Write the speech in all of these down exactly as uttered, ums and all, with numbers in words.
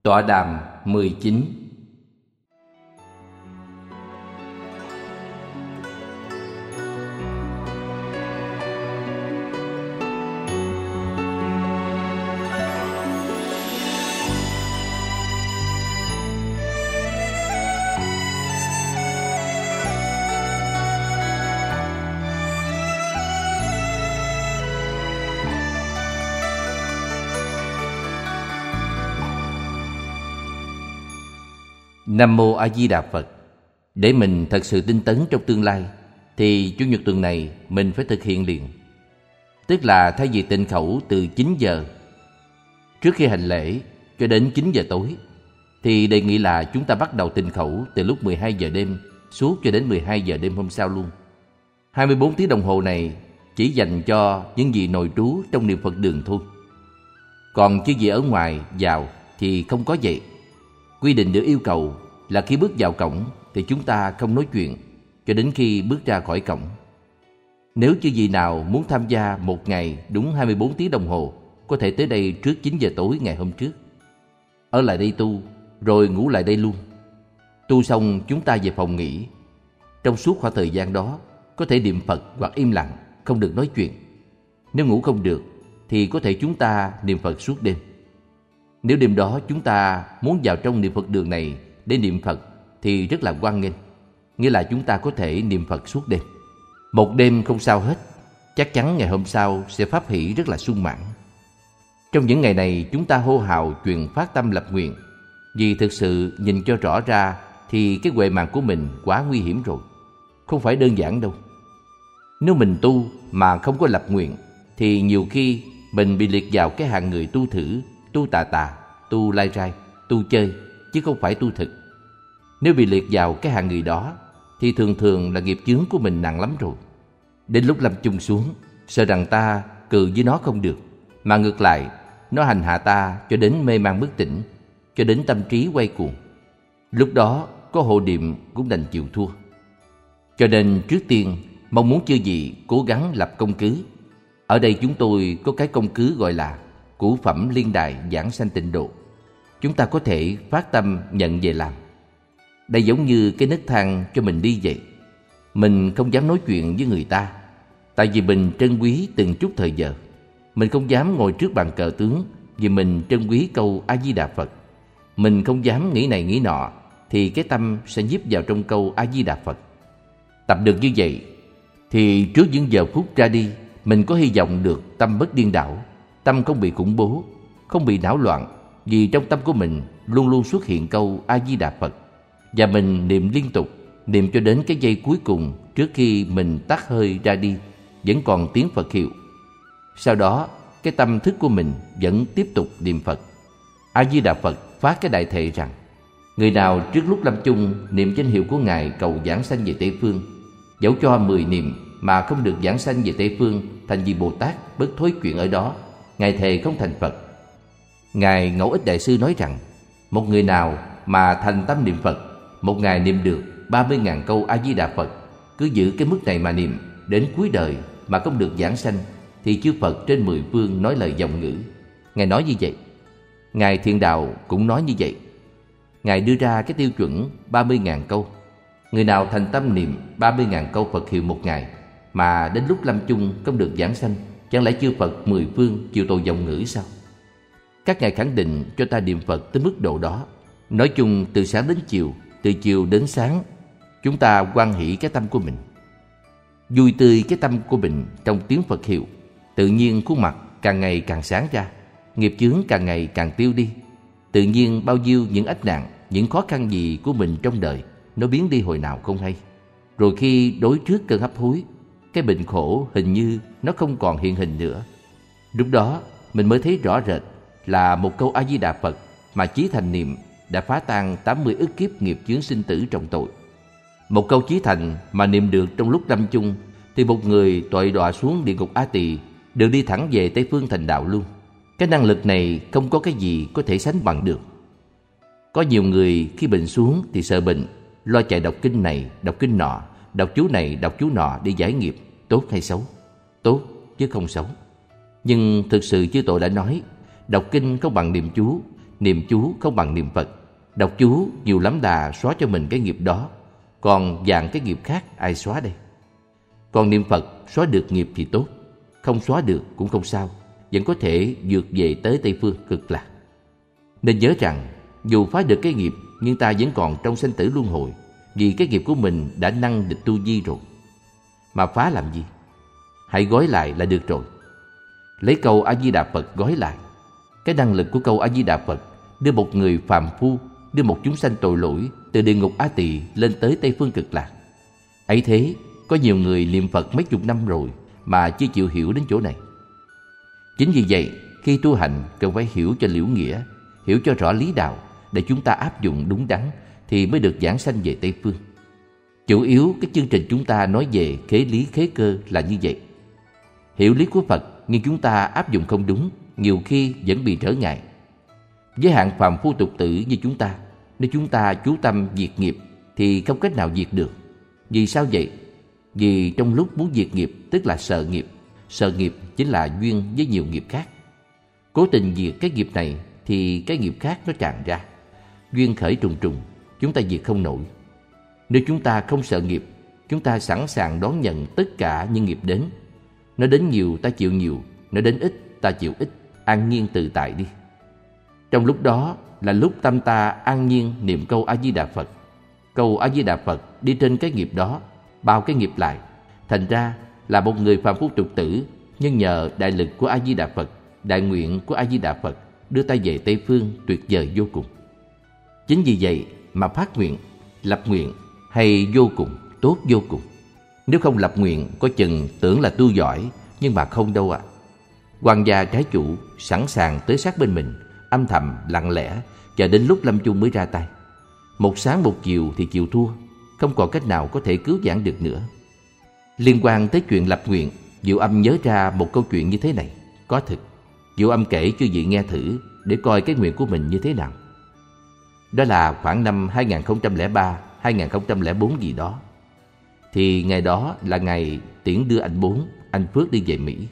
Tọa đàm mười chín. Nam Mô A Di Đà Phật. Để mình thật sự tinh tấn trong tương lai thì Chủ nhật tuần này mình phải thực hiện liền. Tức là thay vì tịnh khẩu từ chín giờ trước khi hành lễ cho đến chín giờ tối, thì đề nghị là chúng ta bắt đầu tịnh khẩu từ lúc mười hai giờ đêm suốt cho đến mười hai giờ đêm hôm sau luôn. hai mươi bốn tiếng đồng hồ này chỉ dành cho những vị nội trú trong niệm Phật đường thôi. Còn chứ gì ở ngoài vào thì không có vậy. Quy định được yêu cầu là khi bước vào cổng thì chúng ta không nói chuyện cho đến khi bước ra khỏi cổng. Nếu chư vị nào muốn tham gia một ngày đúng hai mươi bốn tiếng đồng hồ, có thể tới đây trước chín giờ tối ngày hôm trước. Ở lại đây tu, rồi ngủ lại đây luôn. Tu xong chúng ta về phòng nghỉ. Trong suốt khoảng thời gian đó, có thể niệm Phật hoặc im lặng, không được nói chuyện. Nếu ngủ không được, thì có thể chúng ta niệm Phật suốt đêm. Nếu đêm đó chúng ta muốn vào trong niệm Phật đường này để niệm Phật thì rất là hoan nghênh. Nghĩa là chúng ta có thể niệm Phật suốt đêm. Một đêm không sao hết, chắc chắn ngày hôm sau sẽ pháp hỷ rất là sung mãn. Trong những ngày này chúng ta hô hào truyền phát tâm lập nguyện. Vì thực sự nhìn cho rõ ra thì cái huệ mạng của mình quá nguy hiểm rồi. Không phải đơn giản đâu. Nếu mình tu mà không có lập nguyện thì nhiều khi mình bị liệt vào cái hạng người tu thử, tu tà tà, tu lai rai, tu chơi, chứ không phải tu thực. Nếu bị liệt vào cái hạng người đó thì thường thường là nghiệp chướng của mình nặng lắm rồi. Đến lúc lâm chung xuống, sợ rằng ta cự với nó không được, mà ngược lại nó hành hạ ta cho đến mê man bất tỉnh, cho đến tâm trí quay cuồng. Lúc đó có hộ niệm cũng đành chịu thua. Cho nên trước tiên mong muốn chư vị cố gắng lập công cứ. Ở đây chúng tôi có cái công cứ gọi là Củ Phẩm Liên Đài Giảng Sanh Tịnh Độ. Chúng ta có thể phát tâm nhận về làm. Đây giống như cái nấc thang cho mình đi vậy. Mình không dám nói chuyện với người ta, tại vì mình trân quý từng chút thời giờ. Mình không dám ngồi trước bàn cờ tướng, vì mình trân quý câu A Di Đà Phật. Mình không dám nghĩ này nghĩ nọ, thì cái tâm sẽ nhiếp vào trong câu A Di Đà Phật. Tập được như vậy thì trước những giờ phút ra đi, mình có hy vọng được tâm bất điên đảo, tâm không bị khủng bố, không bị não loạn, vì trong tâm của mình luôn luôn xuất hiện câu A Di Đà Phật. Và mình niệm liên tục, niệm cho đến cái giây cuối cùng trước khi mình tắt hơi ra đi, vẫn còn tiếng Phật hiệu. Sau đó cái tâm thức của mình vẫn tiếp tục niệm Phật. A Di Đà Phật phát cái đại thệ rằng: người nào trước lúc lâm chung niệm danh hiệu của Ngài cầu giảng sanh về Tây Phương, dẫu cho mười niệm mà không được giảng sanh về Tây Phương thành vị Bồ Tát bất thối chuyện ở đó, Ngài thề không thành Phật. Ngài Ngẫu Ích Đại Sư nói rằng, một người nào mà thành tâm niệm Phật, một ngày niệm được ba mươi ngàn câu A Di Đà Phật, cứ giữ cái mức này mà niệm đến cuối đời mà không được giảng sanh, thì chư Phật trên mười phương nói lời vọng ngữ. Ngài nói như vậy. Ngài Thiện Đạo cũng nói như vậy. Ngài đưa ra cái tiêu chuẩn ba mươi ngàn câu. Người nào thành tâm niệm ba mươi ngàn câu Phật hiệu một ngày mà đến lúc lâm chung không được giảng sanh, chẳng lẽ chư Phật mười phương chịu tội vọng ngữ sao? Các ngài khẳng định cho ta niệm Phật tới mức độ đó. Nói chung từ sáng đến chiều, từ chiều đến sáng, chúng ta hoan hỷ cái tâm của mình, vui tươi cái tâm của mình trong tiếng Phật hiệu. Tự nhiên khuôn mặt càng ngày càng sáng ra, nghiệp chướng càng ngày càng tiêu đi. Tự nhiên bao nhiêu những ách nạn, những khó khăn gì của mình trong đời nó biến đi hồi nào không hay. Rồi khi đối trước cơn hấp hối, cái bệnh khổ hình như nó không còn hiện hình nữa. Lúc đó mình mới thấy rõ rệt là một câu A Di Đà Phật mà chí thành niệm đã phá tan tám mươi ức kiếp nghiệp chướng sinh tử trọng tội. Một câu chí thành mà niệm được trong lúc lâm chung thì một người tội đọa xuống địa ngục A Tỳ được đi thẳng về Tây Phương thành đạo luôn. Cái năng lực này không có cái gì có thể sánh bằng được. Có nhiều người khi bệnh xuống thì sợ bệnh, lo chạy đọc kinh này, đọc kinh nọ, đọc chú này, đọc chú nọ để giải nghiệp. Tốt hay xấu? Tốt chứ không xấu. Nhưng thực sự chư tổ đã nói, đọc kinh không bằng niệm chú, niệm chú không bằng niệm Phật. Đọc chú nhiều lắm là xóa cho mình cái nghiệp đó, còn vạn cái nghiệp khác ai xóa đây? Còn niệm Phật xóa được nghiệp thì tốt, không xóa được cũng không sao, vẫn có thể vượt về tới Tây Phương Cực Lạc. Nên nhớ rằng dù phá được cái nghiệp, nhưng ta vẫn còn trong sanh tử luân hồi, vì cái nghiệp của mình đã năng địch tu di rồi. Mà phá làm gì? Hãy gói lại là được rồi. Lấy câu A Di Đà Phật gói lại. Cái năng lực của câu A Di Đà Phật đưa một người phàm phu, đưa một chúng sanh tội lỗi từ địa ngục Á Tỳ lên tới Tây Phương Cực Lạc. Ấy thế, có nhiều người niệm Phật mấy chục năm rồi mà chưa chịu hiểu đến chỗ này. Chính vì vậy, khi tu hành cần phải hiểu cho liễu nghĩa, hiểu cho rõ lý đạo để chúng ta áp dụng đúng đắn thì mới được giảng sanh về Tây Phương. Chủ yếu cái chương trình chúng ta nói về khế lý khế cơ là như vậy. Hiểu lý của Phật nhưng chúng ta áp dụng không đúng, nhiều khi vẫn bị trở ngại. Với hạng phàm phu tục tử như chúng ta, nếu chúng ta chú tâm diệt nghiệp thì không cách nào diệt được. Vì sao vậy? Vì trong lúc muốn diệt nghiệp tức là sợ nghiệp. Sợ nghiệp chính là duyên với nhiều nghiệp khác. Cố tình diệt cái nghiệp này thì cái nghiệp khác nó tràn ra. Duyên khởi trùng trùng, chúng ta diệt không nổi. Nếu chúng ta không sợ nghiệp, chúng ta sẵn sàng đón nhận tất cả những nghiệp đến. Nó đến nhiều ta chịu nhiều, nó đến ít ta chịu ít, an nhiên tự tại đi. Trong lúc đó là lúc tâm ta an nhiên niệm câu A Di Đà Phật. Câu A Di Đà Phật đi trên cái nghiệp đó, bao cái nghiệp lại. Thành ra là một người phàm phu tục tử, nhưng nhờ đại lực của A Di Đà Phật, đại nguyện của A Di Đà Phật đưa ta về Tây Phương tuyệt vời vô cùng. Chính vì vậy mà phát nguyện, lập nguyện hay vô cùng, tốt vô cùng. Nếu không lập nguyện có chừng tưởng là tu giỏi, nhưng mà không đâu ạ. À. Hoàng gia trái chủ sẵn sàng tới sát bên mình, âm thầm lặng lẽ chờ đến lúc lâm chung mới ra tay. Một sáng một chiều thì chịu thua, không còn cách nào có thể cứu vãn được nữa. Liên quan tới chuyện lập nguyện, Diệu Âm nhớ ra một câu chuyện như thế này. Có thực, Diệu Âm kể cho vị nghe thử để coi cái nguyện của mình như thế nào. Đó là khoảng năm hai nghìn không trăm lẻ ba, hai nghìn không trăm lẻ bốn gì đó. Thì ngày đó là ngày tiễn đưa anh Bốn, anh Phước đi về Mỹ.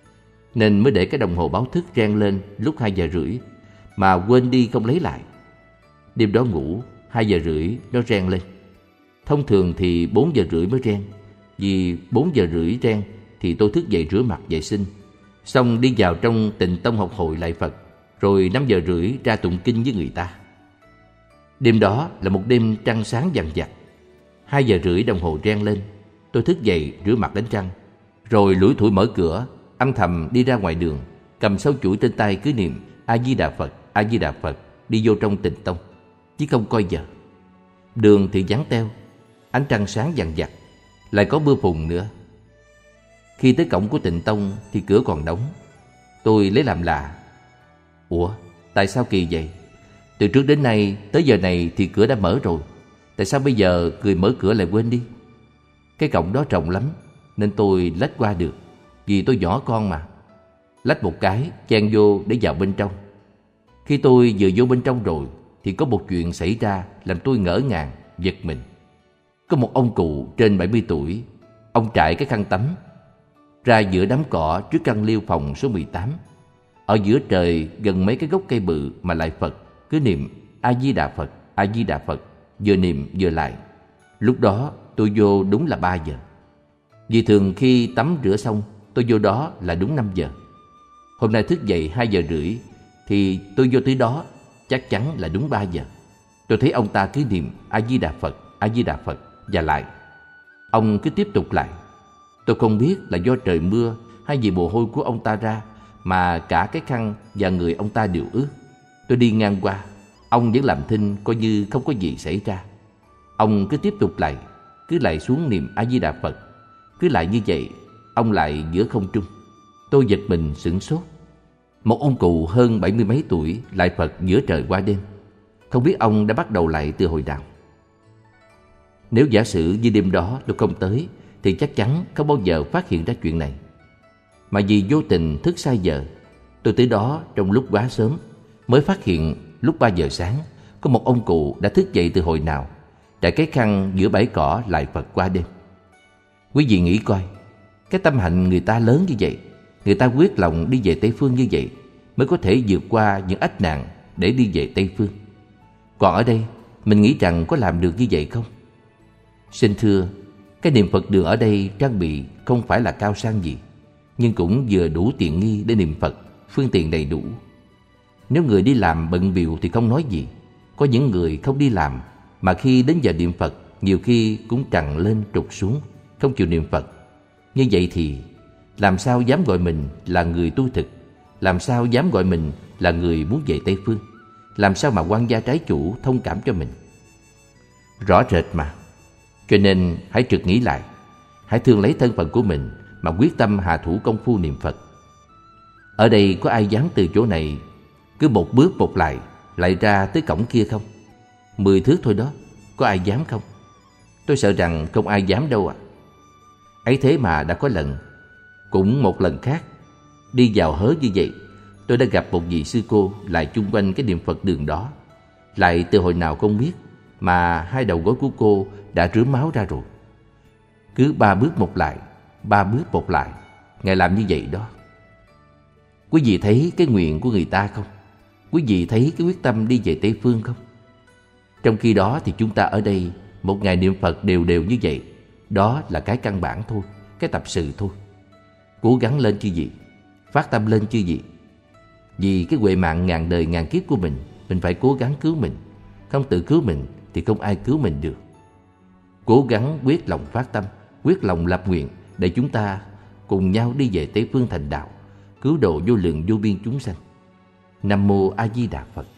Nên mới để cái đồng hồ báo thức reng lên lúc hai giờ rưỡi mà quên đi không lấy lại. Đêm đó ngủ, hai giờ rưỡi nó reng lên. Thông thường thì bốn giờ rưỡi mới reng. Vì bốn giờ rưỡi reng thì tôi thức dậy rửa mặt vệ sinh, xong đi vào trong Tịnh Tông học hội lạy Phật, rồi năm giờ rưỡi ra tụng kinh với người ta. Đêm đó là một đêm trăng sáng vằng vặc. Hai giờ rưỡi đồng hồ reng lên, tôi thức dậy rửa mặt đánh răng, rồi lủi thủi mở cửa, âm thầm đi ra ngoài đường, cầm sâu chuỗi trên tay cứ niệm A Di Đà Phật, A Di Đà Phật, đi vô trong Tịnh Tông, chứ không coi giờ. Đường thì vắng teo, ánh trăng sáng vằng vặc, lại có mưa phùn nữa. Khi tới cổng của Tịnh Tông thì cửa còn đóng. Tôi lấy làm lạ. Ủa, tại sao kỳ vậy? Từ trước đến nay tới giờ này thì cửa đã mở rồi, tại sao bây giờ người mở cửa lại quên đi? Cái cổng đó rộng lắm nên tôi lách qua được, vì tôi nhỏ con mà. Lách một cái chen vô để vào bên trong. Khi tôi vừa vô bên trong rồi thì có một chuyện xảy ra làm tôi ngỡ ngàng, giật mình. Có một ông cụ trên bảy mươi tuổi, ông trải cái khăn tắm ra giữa đám cỏ trước căn liêu phòng số mười tám. Ở giữa trời gần mấy cái gốc cây bự mà lại Phật, cứ niệm A Di Đà Phật, A Di Đà Phật, vừa niệm vừa lại. Lúc đó tôi vô đúng là ba giờ. Vì thường khi tắm rửa xong tôi vô đó là đúng năm giờ. Hôm nay thức dậy hai giờ rưỡi thì tôi vô tới đó chắc chắn là đúng ba giờ. Tôi thấy ông ta cứ niệm A Di Đà Phật, A Di Đà Phật và lại. Ông cứ tiếp tục lại. Tôi không biết là do trời mưa hay vì mồ hôi của ông ta ra mà cả cái khăn và người ông ta đều ướt. Tôi đi ngang qua, ông vẫn làm thinh coi như không có gì xảy ra. Ông cứ tiếp tục lại, cứ lại xuống niệm A Di Đà Phật. Cứ lại như vậy, ông lại giữa không trung. Tôi giật mình sửng sốt. Một ông cụ hơn bảy mươi mấy tuổi lại Phật giữa trời qua đêm. Không biết ông đã bắt đầu lại từ hồi nào. Nếu giả sử như đêm đó tôi không tới thì chắc chắn không bao giờ phát hiện ra chuyện này. Mà vì vô tình thức sai giờ, tôi tới đó trong lúc quá sớm, mới phát hiện lúc ba giờ sáng có một ông cụ đã thức dậy từ hồi nào, trải cái khăn giữa bãi cỏ lại Phật qua đêm. Quý vị nghĩ coi, cái tâm hạnh người ta lớn như vậy, người ta quyết lòng đi về Tây Phương như vậy, mới có thể vượt qua những ách nạn để đi về Tây Phương. Còn ở đây, mình nghĩ rằng có làm được như vậy không? Xin thưa, cái niệm Phật đường ở đây trang bị không phải là cao sang gì, nhưng cũng vừa đủ tiện nghi để niệm Phật, phương tiện đầy đủ. Nếu người đi làm bận bịu thì không nói gì. Có những người không đi làm mà khi đến giờ niệm Phật nhiều khi cũng trằn lên trục xuống, không chịu niệm Phật. Như vậy thì làm sao dám gọi mình là người tu thực? Làm sao dám gọi mình là người muốn về Tây Phương? Làm sao mà quan gia trái chủ thông cảm cho mình? Rõ rệt mà. Cho nên hãy trực nghĩ lại, hãy thương lấy thân phận của mình mà quyết tâm hạ thủ công phu niệm Phật. Ở đây có ai dám từ chỗ này cứ một bước một lại lại ra tới cổng kia không? Mười thước thôi đó, có ai dám không? Tôi sợ rằng không ai dám đâu ạ. À. Ấy thế mà đã có lần, cũng một lần khác, đi vào hớ như vậy, tôi đã gặp một vị sư cô lại chung quanh cái niệm Phật đường đó. Lại từ hồi nào không biết mà hai đầu gối của cô đã rướm máu ra rồi. Cứ ba bước một lại, ba bước một lại, Ngài làm như vậy đó. Quý vị thấy cái nguyện của người ta không? Quý vị thấy cái quyết tâm đi về Tây Phương không? Trong khi đó thì chúng ta ở đây một ngày niệm Phật đều đều như vậy. Đó là cái căn bản thôi, cái tập sự thôi. Cố gắng lên chứ gì, phát tâm lên chứ gì. Vì cái huệ mạng ngàn đời ngàn kiếp của mình, mình phải cố gắng cứu mình. Không tự cứu mình thì không ai cứu mình được. Cố gắng quyết lòng phát tâm, quyết lòng lập nguyện để chúng ta cùng nhau đi về Tây Phương thành đạo, cứu độ vô lượng vô biên chúng sanh. Nam mô A Di Đà Phật.